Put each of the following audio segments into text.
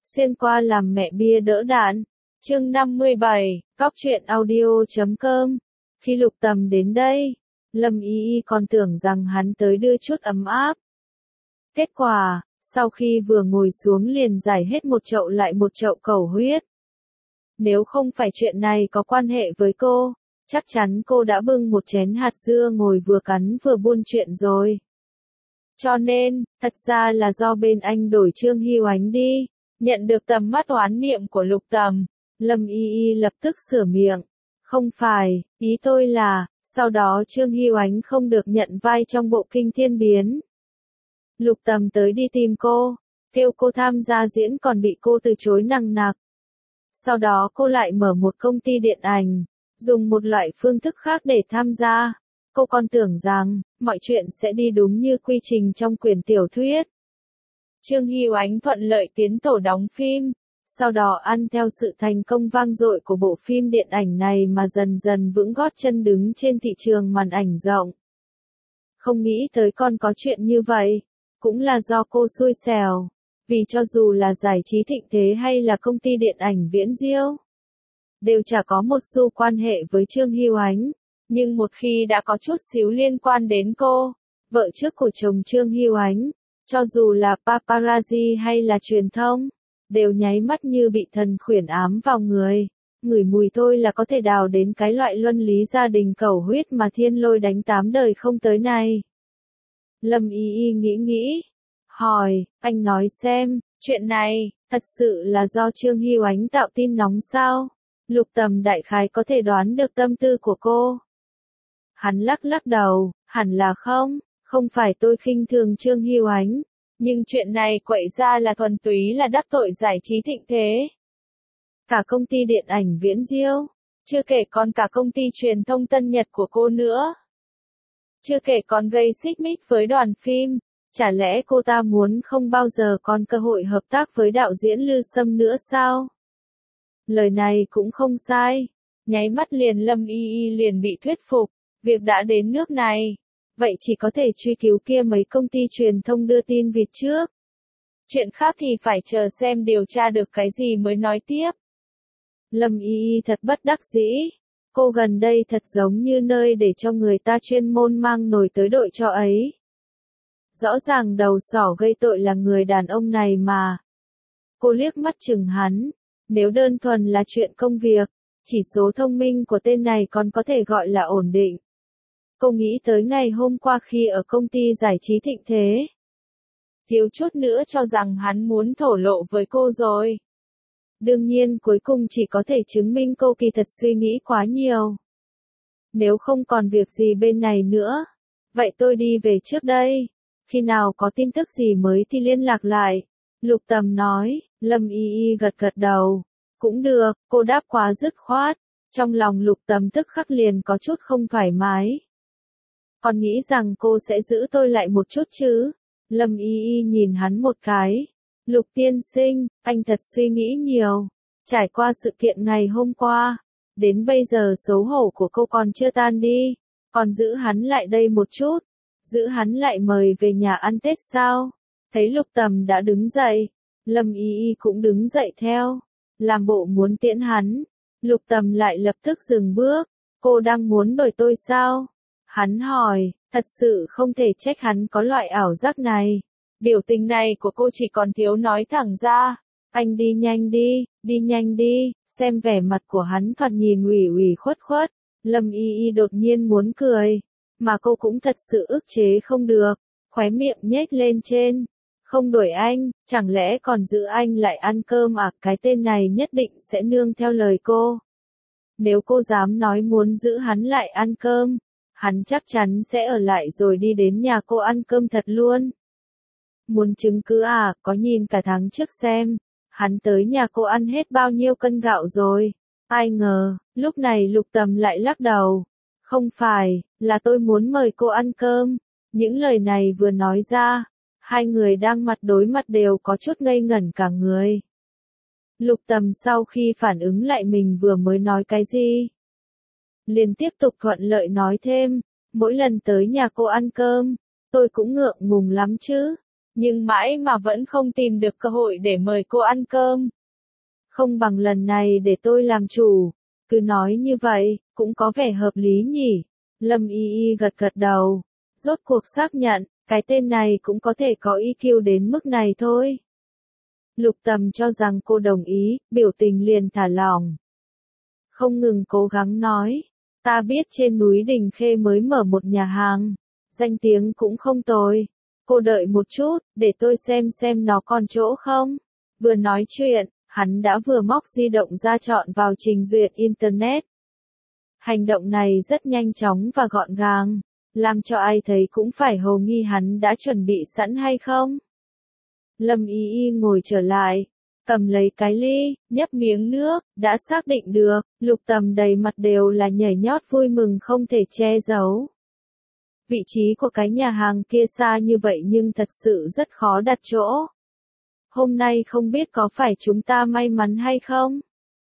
xuyên qua làm mẹ bia đỡ đạn. Chương 57, Cóc truyện audio.com. Khi Lục Tầm đến đây, Lâm Y Y còn tưởng rằng hắn tới đưa chút ấm áp. Kết quả, sau khi vừa ngồi xuống liền giải hết một chậu lại một chậu cẩu huyết. Nếu không phải chuyện này có quan hệ với cô, chắc chắn cô đã bưng một chén hạt dưa ngồi vừa cắn vừa buôn chuyện rồi. Cho nên, thật ra là do bên anh đổi Trương Hy Oánh đi. Nhận được tầm mắt oán niệm của Lục Tầm, Lâm Y Y lập tức sửa miệng. Không phải, ý tôi là, sau đó Trương Hy Oánh không được nhận vai trong bộ Kinh Thiên Biến. Lục Tầm tới đi tìm cô, kêu cô tham gia diễn còn bị cô từ chối nằng nặc. Sau đó cô lại mở một công ty điện ảnh, dùng một loại phương thức khác để tham gia. Cô còn tưởng rằng, mọi chuyện sẽ đi đúng như quy trình trong quyển tiểu thuyết. Trương Hy Oánh thuận lợi tiến tổ đóng phim, sau đó ăn theo sự thành công vang dội của bộ phim điện ảnh này mà dần dần vững gót chân đứng trên thị trường màn ảnh rộng. Không nghĩ tới còn có chuyện như vậy, cũng là do cô xui xẻo, vì cho dù là giải trí thịnh thế hay là công ty điện ảnh Viễn Diêu, đều chả có một xu quan hệ với Trương Hy Oánh. Nhưng một khi đã có chút xíu liên quan đến cô, vợ trước của chồng Trương Hy Oánh, cho dù là paparazzi hay là truyền thông, đều nháy mắt như bị thần khuyển ám vào người. Ngửi mùi thôi là có thể đào đến cái loại luân lý gia đình cẩu huyết mà Thiên Lôi đánh 8 đời không tới này. Lâm Y Y nghĩ, hỏi, anh nói xem, chuyện này, thật sự là do Trương Hy Oánh tạo tin nóng sao? Lục Tầm đại khái có thể đoán được tâm tư của cô. Hắn lắc đầu, hẳn là không phải tôi khinh thường Trương Hy Oánh, nhưng chuyện này quậy ra là thuần túy là đắc tội giải trí thịnh thế. Cả công ty điện ảnh Viễn Diêu, chưa kể còn cả công ty truyền thông Tân Nhật của cô nữa. Chưa kể còn gây xích mích với đoàn phim, chả lẽ cô ta muốn không bao giờ còn cơ hội hợp tác với đạo diễn Lư Sâm nữa sao? Lời này cũng không sai, nháy mắt liền Lâm Y Y liền bị thuyết phục, việc đã đến nước này, vậy chỉ có thể truy cứu kia mấy công ty truyền thông đưa tin vịt trước. Chuyện khác thì phải chờ xem điều tra được cái gì mới nói tiếp. Lâm Y Y thật bất đắc dĩ, cô gần đây thật giống như nơi để cho người ta chuyên môn mang nồi tới đội cho ấy. Rõ ràng đầu sỏ gây tội là người đàn ông này mà. Cô liếc mắt chừng hắn, nếu đơn thuần là chuyện công việc, chỉ số thông minh của tên này còn có thể gọi là ổn định. Cô nghĩ tới ngày hôm qua khi ở công ty giải trí thịnh thế. Thiếu chút nữa cho rằng hắn muốn thổ lộ với cô rồi. Đương nhiên cuối cùng chỉ có thể chứng minh cô kỳ thật suy nghĩ quá nhiều. Nếu không còn việc gì bên này nữa, vậy tôi đi về trước đây. Khi nào có tin tức gì mới thì liên lạc lại. Lục Tầm nói, Lâm Y Y gật đầu. Cũng được, cô đáp quá dứt khoát. Trong lòng Lục Tầm tức khắc liền có chút không thoải mái. Còn nghĩ rằng cô sẽ giữ tôi lại một chút chứ? Lâm Y Y nhìn hắn một cái. Lục tiên sinh, anh thật suy nghĩ nhiều. Trải qua sự kiện ngày hôm qua, đến bây giờ xấu hổ của cô còn chưa tan đi. Còn giữ hắn lại đây một chút. Giữ hắn lại mời về nhà ăn Tết sao? Thấy Lục Tầm đã đứng dậy, Lâm Y Y cũng đứng dậy theo. Làm bộ muốn tiễn hắn. Lục Tầm lại lập tức dừng bước. Cô đang muốn đuổi tôi sao? Hắn hỏi, thật sự không thể trách hắn có loại ảo giác này. Biểu tình này của cô chỉ còn thiếu nói thẳng ra. Anh đi nhanh đi, xem vẻ mặt của hắn thoạt nhìn ủy khuất. Lâm Y Y đột nhiên muốn cười, mà cô cũng thật sự ức chế không được, khóe miệng nhếch lên trên. Không đuổi anh, chẳng lẽ còn giữ anh lại ăn cơm à? Cái tên này nhất định sẽ nương theo lời cô. Nếu cô dám nói muốn giữ hắn lại ăn cơm, hắn chắc chắn sẽ ở lại rồi đi đến nhà cô ăn cơm thật luôn. Muốn chứng cứ à? Có nhìn cả tháng trước xem, hắn tới nhà cô ăn hết bao nhiêu cân gạo rồi. Ai ngờ, lúc này Lục Tầm lại lắc đầu. Không phải, là tôi muốn mời cô ăn cơm. Những lời này vừa nói ra, hai người đang mặt đối mặt đều có chút ngây ngẩn cả người. Lục Tầm sau khi phản ứng lại mình vừa mới nói cái gì, liền tiếp tục thuận lợi nói thêm, mỗi lần tới nhà cô ăn cơm, tôi cũng ngượng ngùng lắm chứ. nhưng mãi mà vẫn không tìm được cơ hội để mời cô ăn cơm. Không bằng lần này để tôi làm chủ, cứ nói như vậy, cũng có vẻ hợp lý nhỉ. Lâm Y Y gật gật đầu, rốt cuộc xác nhận, cái tên này cũng có thể có EQ đến mức này thôi. Lục Tầm cho rằng cô đồng ý, biểu tình liền thả lỏng. Không ngừng cố gắng nói, ta biết trên núi Đình Khê mới mở một nhà hàng, danh tiếng cũng không tồi. Cô đợi một chút, để tôi xem nó còn chỗ không. Vừa nói chuyện, hắn đã vừa móc di động ra chọn vào trình duyệt Internet. Hành động này rất nhanh chóng và gọn gàng, làm cho ai thấy cũng phải hồ nghi hắn đã chuẩn bị sẵn hay không. Lâm Y Y ngồi trở lại, cầm lấy cái ly, nhấp miếng nước, đã xác định được, Lục Tầm đầy mặt đều là nhảy nhót vui mừng không thể che giấu. Vị trí của cái nhà hàng kia xa như vậy nhưng thật sự rất khó đặt chỗ. Hôm nay không biết có phải chúng ta may mắn hay không?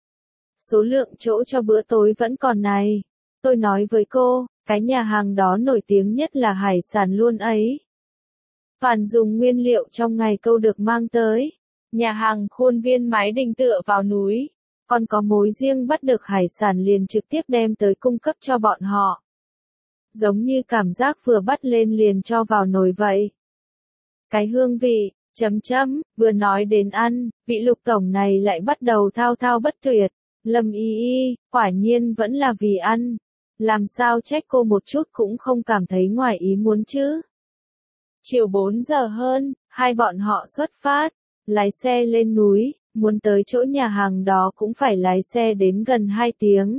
Số lượng chỗ cho bữa tối vẫn còn này. Tôi nói với cô, cái nhà hàng đó nổi tiếng nhất là hải sản luôn ấy. Toàn dùng nguyên liệu trong ngày câu được mang tới. Nhà hàng khuôn viên mái đình tựa vào núi. Còn có mối riêng bắt được hải sản liền trực tiếp đem tới cung cấp cho bọn họ. Giống như cảm giác vừa bắt lên liền cho vào nồi vậy. Cái hương vị, vừa nói đến ăn, vị Lục tổng này lại bắt đầu thao thao bất tuyệt. Lâm Y Y, quả nhiên vẫn là vì ăn. Làm sao trách cô một chút cũng không cảm thấy ngoài ý muốn chứ. Chiều 4 giờ hơn, hai bọn họ xuất phát, lái xe lên núi, muốn tới chỗ nhà hàng đó cũng phải lái xe đến gần 2 tiếng.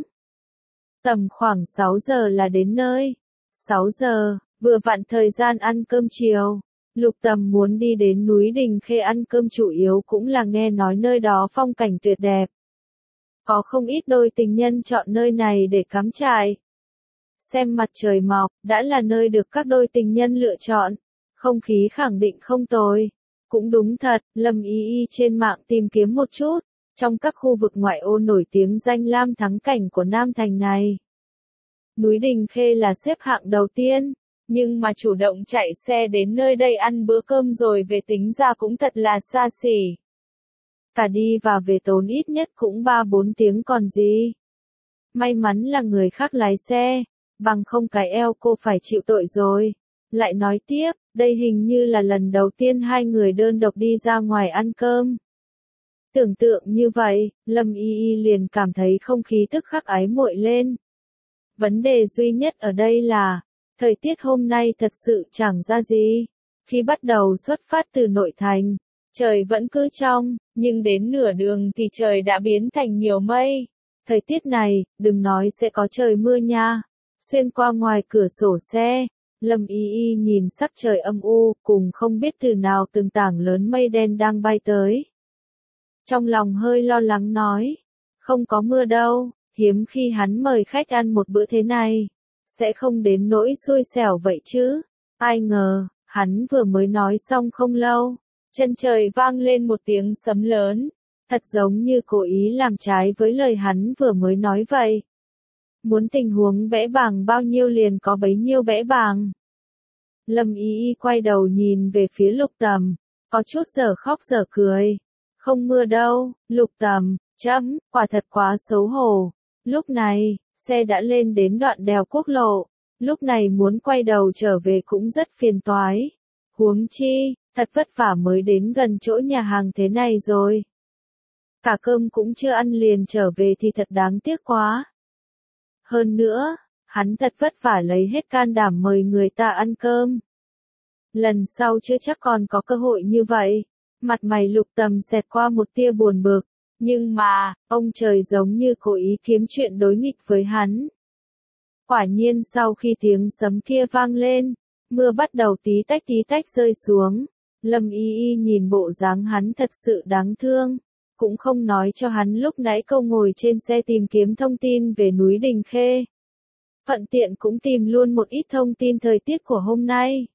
Tầm khoảng 6 giờ là đến nơi. 6 giờ, vừa vặn thời gian ăn cơm chiều. Lục Tầm muốn đi đến núi Đình Khê ăn cơm chủ yếu cũng là nghe nói nơi đó phong cảnh tuyệt đẹp. Có không ít đôi tình nhân chọn nơi này để cắm trại. Xem mặt trời mọc, đã là nơi được các đôi tình nhân lựa chọn. Không khí khẳng định không tồi. Cũng đúng thật, Lâm Y Y trên mạng tìm kiếm một chút. Trong các khu vực ngoại ô nổi tiếng danh lam thắng cảnh của Nam Thành này. Núi Đình Khê là xếp hạng đầu tiên. Nhưng mà chủ động chạy xe đến nơi đây ăn bữa cơm rồi về tính ra cũng thật là xa xỉ. Cả đi và về tốn ít nhất cũng 3-4 tiếng còn gì. May mắn là người khác lái xe, bằng không cái eo cô phải chịu tội rồi. Lại nói tiếp, đây hình như là lần đầu tiên hai người đơn độc đi ra ngoài ăn cơm. Tưởng tượng như vậy, Lâm Y Y liền cảm thấy không khí tức khắc ái muội lên. Vấn đề duy nhất ở đây là, thời tiết hôm nay thật sự chẳng ra gì. Khi bắt đầu xuất phát từ nội thành, trời vẫn cứ trong, nhưng đến nửa đường thì trời đã biến thành nhiều mây. Thời tiết này, đừng nói sẽ có trời mưa nha. Xuyên qua ngoài cửa sổ xe, Lâm Y Y nhìn sắc trời âm u, cùng không biết từ nào từng tảng lớn mây đen đang bay tới. Trong lòng hơi lo lắng nói, không có mưa đâu, hiếm khi hắn mời khách ăn một bữa thế này. Sẽ không đến nỗi xui xẻo vậy chứ. Ai ngờ, hắn vừa mới nói xong không lâu. Chân trời vang lên một tiếng sấm lớn. Thật giống như cố ý làm trái với lời hắn vừa mới nói vậy. Muốn tình huống bẽ bàng bao nhiêu liền có bấy nhiêu bẽ bàng. Lâm Y Y quay đầu nhìn về phía Lục Tầm. Có chút dở khóc dở cười. Không mưa đâu, Lục Tầm, quả thật quá xấu hổ. Lúc này, xe đã lên đến đoạn đèo quốc lộ. Lúc này muốn quay đầu trở về cũng rất phiền toái. Huống chi, thật vất vả mới đến gần chỗ nhà hàng thế này rồi. Cả cơm cũng chưa ăn liền trở về thì thật đáng tiếc quá. Hơn nữa, hắn thật vất vả lấy hết can đảm mời người ta ăn cơm. Lần sau chưa chắc còn có cơ hội như vậy. Mặt mày Lục Tầm xẹt qua một tia buồn bực. Nhưng mà, ông trời giống như cố ý kiếm chuyện đối nghịch với hắn. Quả nhiên sau khi tiếng sấm kia vang lên, mưa bắt đầu tí tách rơi xuống. Lâm Y Y nhìn bộ dáng hắn thật sự đáng thương. Cũng không nói cho hắn lúc nãy câu ngồi trên xe tìm kiếm thông tin về núi Đình Khê. Thuận tiện cũng tìm luôn một ít thông tin thời tiết của hôm nay.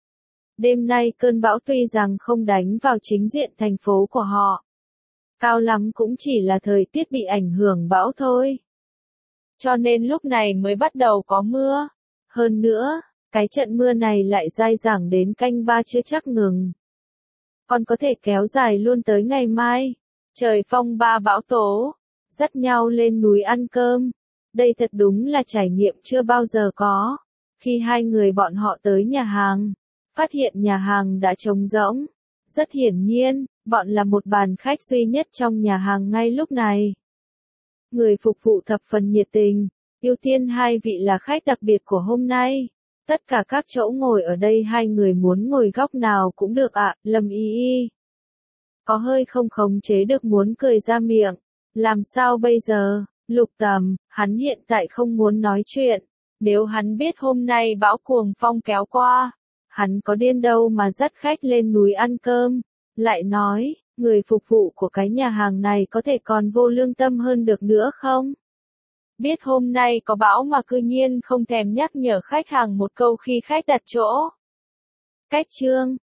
Đêm nay cơn bão tuy rằng không đánh vào chính diện thành phố của họ. Cao lắm cũng chỉ là thời tiết bị ảnh hưởng bão thôi. Cho nên lúc này mới bắt đầu có mưa. Hơn nữa, cái trận mưa này lại dai dẳng đến canh 3 chưa chắc ngừng. còn có thể kéo dài luôn tới ngày mai. Trời phong ba bão tố, dắt nhau lên núi ăn cơm. Đây thật đúng là trải nghiệm chưa bao giờ có. Khi hai người bọn họ tới nhà hàng, phát hiện nhà hàng đã trống rỗng. Rất hiển nhiên, bọn là một bàn khách duy nhất trong nhà hàng ngay lúc này. Người phục vụ thập phần nhiệt tình, ưu tiên hai vị là khách đặc biệt của hôm nay. Tất cả các chỗ ngồi ở đây hai người muốn ngồi góc nào cũng được ạ, Lâm Y Y. Có hơi không khống chế được muốn cười ra miệng. Làm sao bây giờ, Lục Tầm, hắn hiện tại không muốn nói chuyện. Nếu hắn biết hôm nay bão cuồng phong kéo qua, hắn có điên đâu mà dắt khách lên núi ăn cơm. Lại nói, người phục vụ của cái nhà hàng này có thể còn vô lương tâm hơn được nữa không? Biết hôm nay có bão mà cư nhiên không thèm nhắc nhở khách hàng một câu khi khách đặt chỗ. Cách chương